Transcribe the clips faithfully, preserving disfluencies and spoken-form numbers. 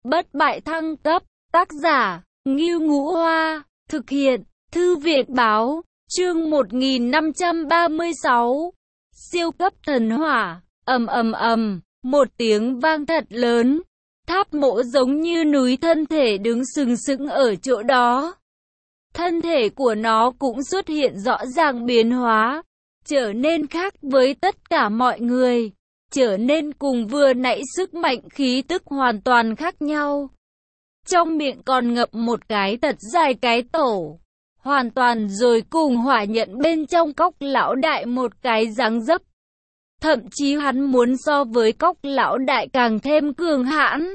Bất bại thăng cấp, tác giả, Ngưu Ngũ Hoa, thực hiện, Thư viện báo, chương một nghìn năm trăm ba mươi sáu, siêu cấp thần hỏa, ầm ầm ầm, một tiếng vang thật lớn, tháp mộ giống như núi thân thể đứng sừng sững ở chỗ đó. Thân thể của nó cũng xuất hiện rõ ràng biến hóa, trở nên khác với tất cả mọi người, trở nên cùng vừa nãy sức mạnh khí tức hoàn toàn khác nhau. Trong miệng còn ngậm một cái thật dài cái tổ, hoàn toàn rồi cùng hỏa nhận bên trong cốc lão đại một cái dáng dấp. Thậm chí hắn muốn so với cốc lão đại càng thêm cường hãn.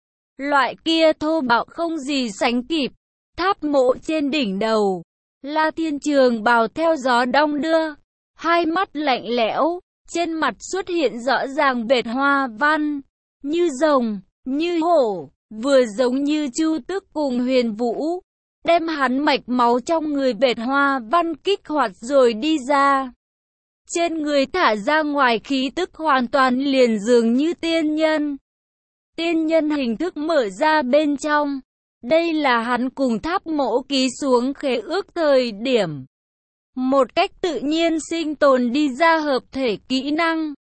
Loại kia thô bạo không gì sánh kịp. Tháp mộ trên đỉnh đầu, La Thiên Trường bào theo gió đong đưa, hai mắt lạnh lẽo, trên mặt xuất hiện rõ ràng vệt hoa văn, như rồng, như hổ, vừa giống như Chu Tước cùng Huyền Vũ, đem hắn mạch máu trong người vệt hoa văn kích hoạt rồi đi ra. Trên người thả ra ngoài khí tức hoàn toàn liền dường như tiên nhân. Tiên nhân hình thức mở ra bên trong. Đây là hắn cùng tháp mộ ký xuống khế ước thời điểm. Một cách tự nhiên sinh tồn đi ra hợp thể kỹ năng.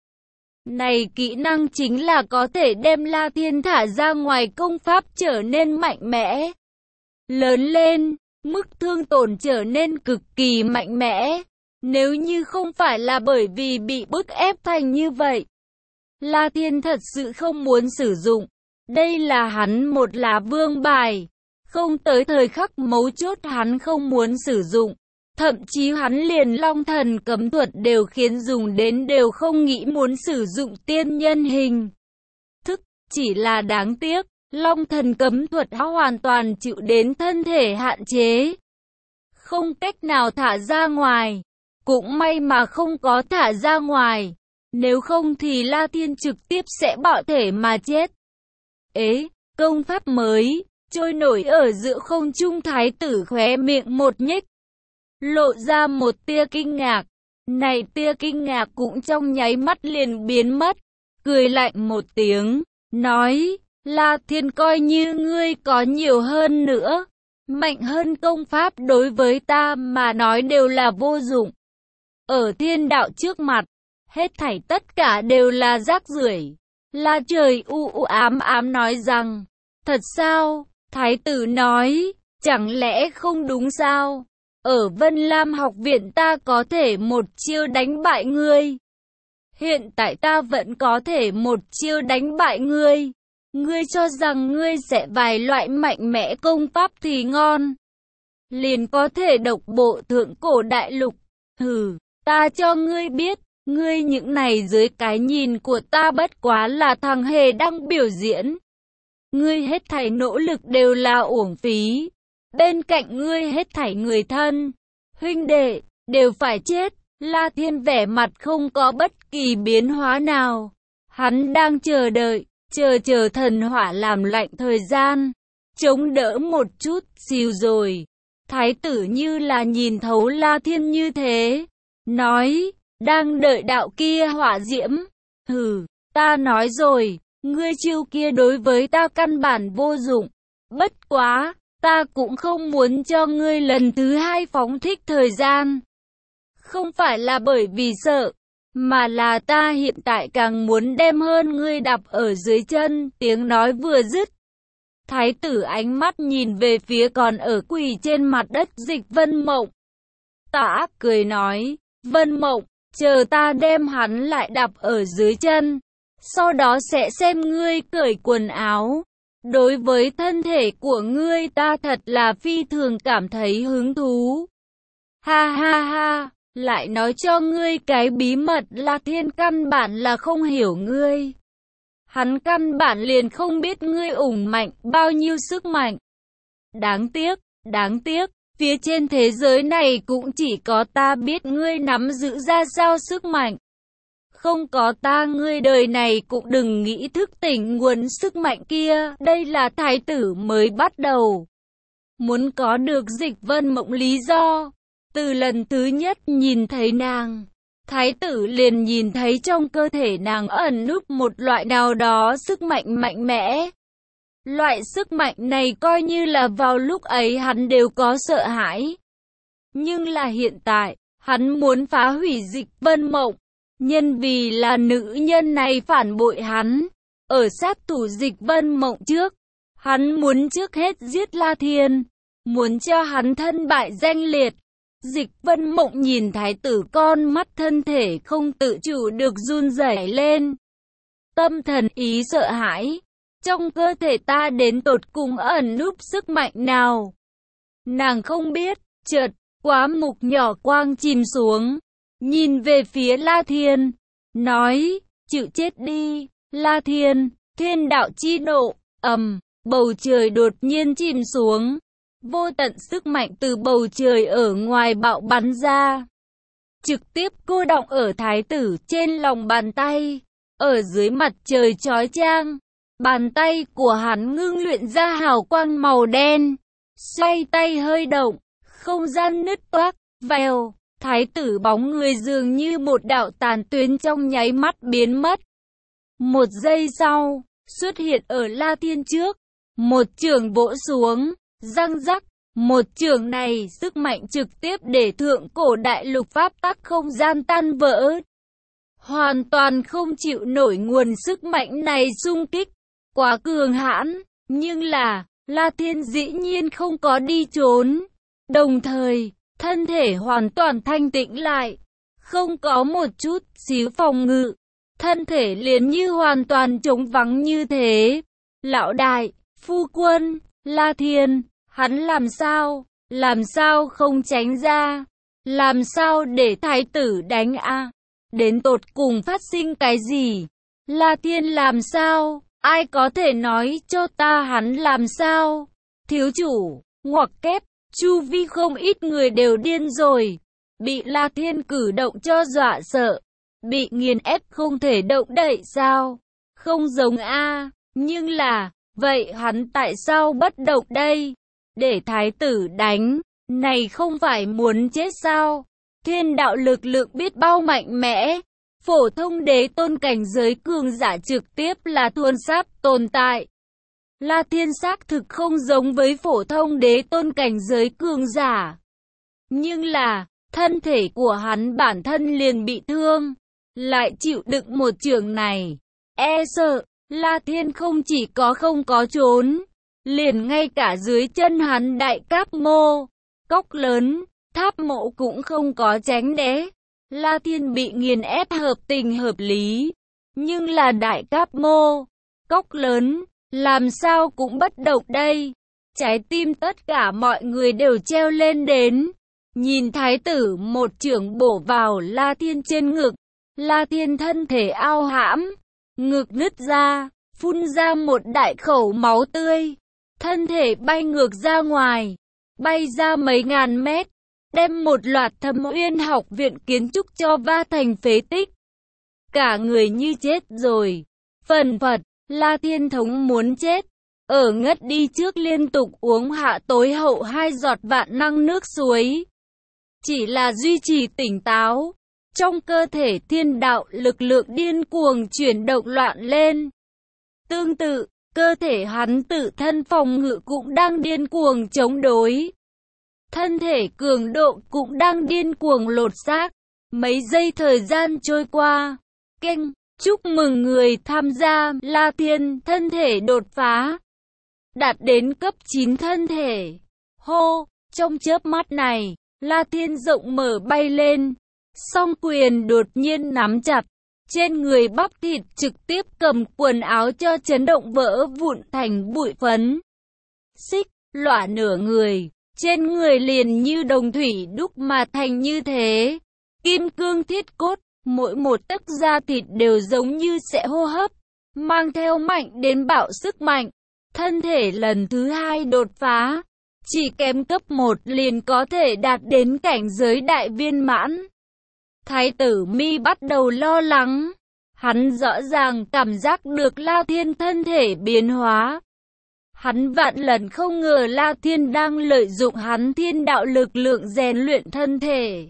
Này kỹ năng chính là có thể đem La Thiên thả ra ngoài công pháp trở nên mạnh mẽ. Lớn lên, mức thương tổn trở nên cực kỳ mạnh mẽ. Nếu như không phải là bởi vì bị bức ép thành như vậy, La Thiên thật sự không muốn sử dụng. Đây là hắn một lá vương bài. Không tới thời khắc mấu chốt hắn không muốn sử dụng. Thậm chí hắn liền long thần cấm thuật đều khiến dùng đến đều không nghĩ muốn sử dụng tiên nhân hình thức. Chỉ là đáng tiếc, long thần cấm thuật hoàn toàn chịu đến thân thể hạn chế. Không cách nào thả ra ngoài. Cũng may mà không có thả ra ngoài. Nếu không thì La Thiên trực tiếp sẽ bạo thể mà chết. Ế, công pháp mới, trôi nổi ở giữa không trung. Thái tử khóe miệng một nhếch, lộ ra một tia kinh ngạc. Này tia kinh ngạc cũng trong nháy mắt liền biến mất, cười lạnh một tiếng, nói, La Thiên coi như ngươi có nhiều hơn nữa, mạnh hơn công pháp đối với ta mà nói đều là vô dụng. Ở thiên đạo trước mặt, hết thảy tất cả đều là rác rưởi. La Trời u u ám ám nói rằng, thật sao? Thái tử nói, chẳng lẽ không đúng sao? Ở Vân Lam học viện ta có thể một chiêu đánh bại ngươi. Hiện tại ta vẫn có thể một chiêu đánh bại ngươi. Ngươi cho rằng ngươi sẽ vài loại mạnh mẽ công pháp thì ngon. Liền có thể độc bộ thượng cổ đại lục. Hừ, ta cho ngươi biết, ngươi những này dưới cái nhìn của ta bất quá là thằng hề đang biểu diễn. Ngươi hết thảy nỗ lực đều là uổng phí. Bên cạnh ngươi hết thảy người thân, huynh đệ, đều phải chết. La Thiên vẻ mặt không có bất kỳ biến hóa nào. Hắn đang chờ đợi, chờ chờ thần hỏa làm lạnh thời gian. Chống đỡ một chút xìu rồi. Thái tử như là nhìn thấu La Thiên như thế. Nói, đang đợi đạo kia hỏa diễm. Hừ, ta nói rồi. Ngươi chiêu kia đối với ta căn bản vô dụng. Bất quá, ta cũng không muốn cho ngươi lần thứ hai phóng thích thời gian. Không phải là bởi vì sợ, mà là ta hiện tại càng muốn đem hơn ngươi đạp ở dưới chân. Tiếng nói vừa dứt, thái tử ánh mắt nhìn về phía còn ở quỳ trên mặt đất Dịch Vân Mộng. Tả cười nói, Vân Mộng, chờ ta đem hắn lại đạp ở dưới chân. Sau đó sẽ xem ngươi cởi quần áo. Đối với thân thể của ngươi ta thật là phi thường cảm thấy hứng thú. Ha ha ha, lại nói cho ngươi cái bí mật là Thiên căn bản là không hiểu ngươi. Hắn căn bản liền không biết ngươi ủng mạnh bao nhiêu sức mạnh. Đáng tiếc, đáng tiếc, phía trên thế giới này cũng chỉ có ta biết ngươi nắm giữ ra sao sức mạnh. Không có ta ngươi đời này cũng đừng nghĩ thức tỉnh nguồn sức mạnh kia. Đây là thái tử mới bắt đầu. Muốn có được Dịch Vân Mộng lý do. Từ lần thứ nhất nhìn thấy nàng, thái tử liền nhìn thấy trong cơ thể nàng ẩn núp một loại nào đó sức mạnh mạnh mẽ. Loại sức mạnh này coi như là vào lúc ấy hắn đều có sợ hãi. Nhưng là hiện tại, hắn muốn phá hủy Dịch Vân Mộng. Nhân vì là nữ nhân này phản bội hắn. Ở sát thủ Dịch Vân Mộng trước, hắn muốn trước hết giết La Thiên. Muốn cho hắn thân bại danh liệt. Dịch Vân Mộng nhìn thái tử con mắt thân thể không tự chủ được run rẩy lên. Tâm thần ý sợ hãi. Trong cơ thể ta đến tột cùng ẩn núp sức mạnh nào? Nàng không biết, chợt, quá mục nhỏ quang chìm xuống. Nhìn về phía La Thiên. Nói, chịu chết đi, La Thiên, thiên đạo chi nộ, ầm, bầu trời đột nhiên chìm xuống. Vô tận sức mạnh từ bầu trời ở ngoài bạo bắn ra. Trực tiếp cô đọng ở thái tử trên lòng bàn tay. Ở dưới mặt trời chói chang. Bàn tay của hắn ngưng luyện ra hào quang màu đen. Xoay tay hơi động. Không gian nứt toác. Vèo. Thái tử bóng người dường như một đạo tàn tuyến trong nháy mắt biến mất. Một giây sau. Xuất hiện ở La Thiên trước. Một chưởng vỗ xuống. Răng rắc, một chưởng này sức mạnh trực tiếp để thượng cổ đại lục pháp tắc không gian tan vỡ. Hoàn toàn không chịu nổi nguồn sức mạnh này xung kích, quá cường hãn, nhưng là, La Thiên dĩ nhiên không có đi trốn. Đồng thời, thân thể hoàn toàn thanh tĩnh lại, không có một chút xíu phòng ngự, thân thể liền như hoàn toàn trống vắng như thế. Lão đại, phu quân, La Thiên, hắn làm sao, làm sao không tránh ra, làm sao để thái tử đánh a? Đến tột cùng phát sinh cái gì? La Thiên làm sao? Ai có thể nói cho ta hắn làm sao? Thiếu chủ, ngoặc kép, chu vi không ít người đều điên rồi, bị La Thiên cử động cho dọa sợ, bị nghiền ép không thể động đậy sao? Không giống a, nhưng là, vậy hắn tại sao bất động đây? Để thái tử đánh, này không phải muốn chết sao? Thiên đạo lực lượng biết bao mạnh mẽ, phổ thông đế tôn cảnh giới cường giả trực tiếp là thuần sát tồn tại. La Thiên xác thực không giống với phổ thông đế tôn cảnh giới cường giả. Nhưng là, thân thể của hắn bản thân liền bị thương, lại chịu đựng một chưởng này. E sợ, La Thiên không chỉ có không có trốn, liền ngay cả dưới chân hắn đại cáp mô, cốc lớn, tháp mộ cũng không có tránh né. La Thiên bị nghiền ép hợp tình hợp lý, nhưng là đại cáp mô, cốc lớn, làm sao cũng bất động đây. Trái tim tất cả mọi người đều treo lên đến. Nhìn thái tử một chưởng bổ vào La Thiên trên ngực, La Thiên thân thể ao hãm, ngực nứt ra, phun ra một đại khẩu máu tươi. Thân thể bay ngược ra ngoài, bay ra mấy ngàn mét, đem một loạt Thâm Uyên học viện kiến trúc cho va thành phế tích. Cả người như chết rồi. Phần phật, La Thiên thống muốn chết. Ở ngất đi trước liên tục uống hạ tối hậu hai giọt vạn năng nước suối. Chỉ là duy trì tỉnh táo. Trong cơ thể thiên đạo lực lượng điên cuồng chuyển động loạn lên. Tương tự, cơ thể hắn tự thân phòng ngự cũng đang điên cuồng chống đối. Thân thể cường độ cũng đang điên cuồng lột xác. Mấy giây thời gian trôi qua. Kênh, chúc mừng người tham gia La Thiên thân thể đột phá. Đạt đến cấp chín thân thể. Hô, trong chớp mắt này, La Thiên rộng mở bay lên. Song quyền đột nhiên nắm chặt. Trên người bắp thịt trực tiếp cầm quần áo cho chấn động vỡ vụn thành bụi phấn. Xích, lỏa nửa người, trên người liền như đồng thủy đúc mà thành như thế. Kim cương thiết cốt, mỗi một tấc da thịt đều giống như sẽ hô hấp, mang theo mạnh đến bạo sức mạnh. Thân thể lần thứ hai đột phá, chỉ kém cấp một liền có thể đạt đến cảnh giới đại viên mãn. Thái tử Mi bắt đầu lo lắng. Hắn rõ ràng cảm giác được La Thiên thân thể biến hóa. Hắn vạn lần không ngờ La Thiên đang lợi dụng hắn thiên đạo lực lượng rèn luyện thân thể.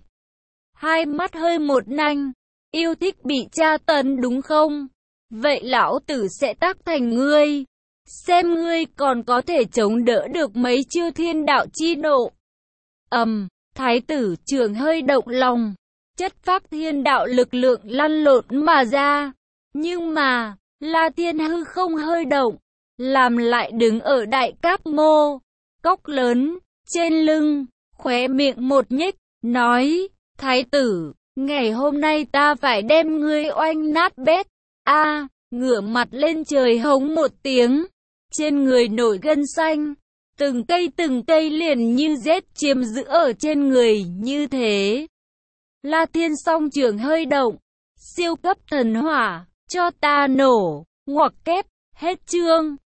Hai mắt hơi một nanh. Yêu thích bị tra tấn đúng không? Vậy lão tử sẽ tác thành ngươi. xem ngươi còn có thể chống đỡ được mấy chiêu thiên đạo chi nộ. Ầm, thái tử trưởng hơi động lòng, chất phác thiên đạo lực lượng lăn lộn mà ra. Nhưng mà, La Thiên hư không hơi động, làm lại đứng ở đại cáp mô, cốc lớn, trên lưng, khóe miệng một nhếch, nói, thái tử, ngày hôm nay ta phải đem ngươi oanh nát bét. A, ngửa mặt lên trời hống một tiếng, trên người nổi gân xanh, từng cây từng cây liền như rết chiếm giữ ở trên người như thế. La Thiên song trưởng hơi động, siêu cấp thần hỏa, cho ta nổ, ngoặc kép, hết chương.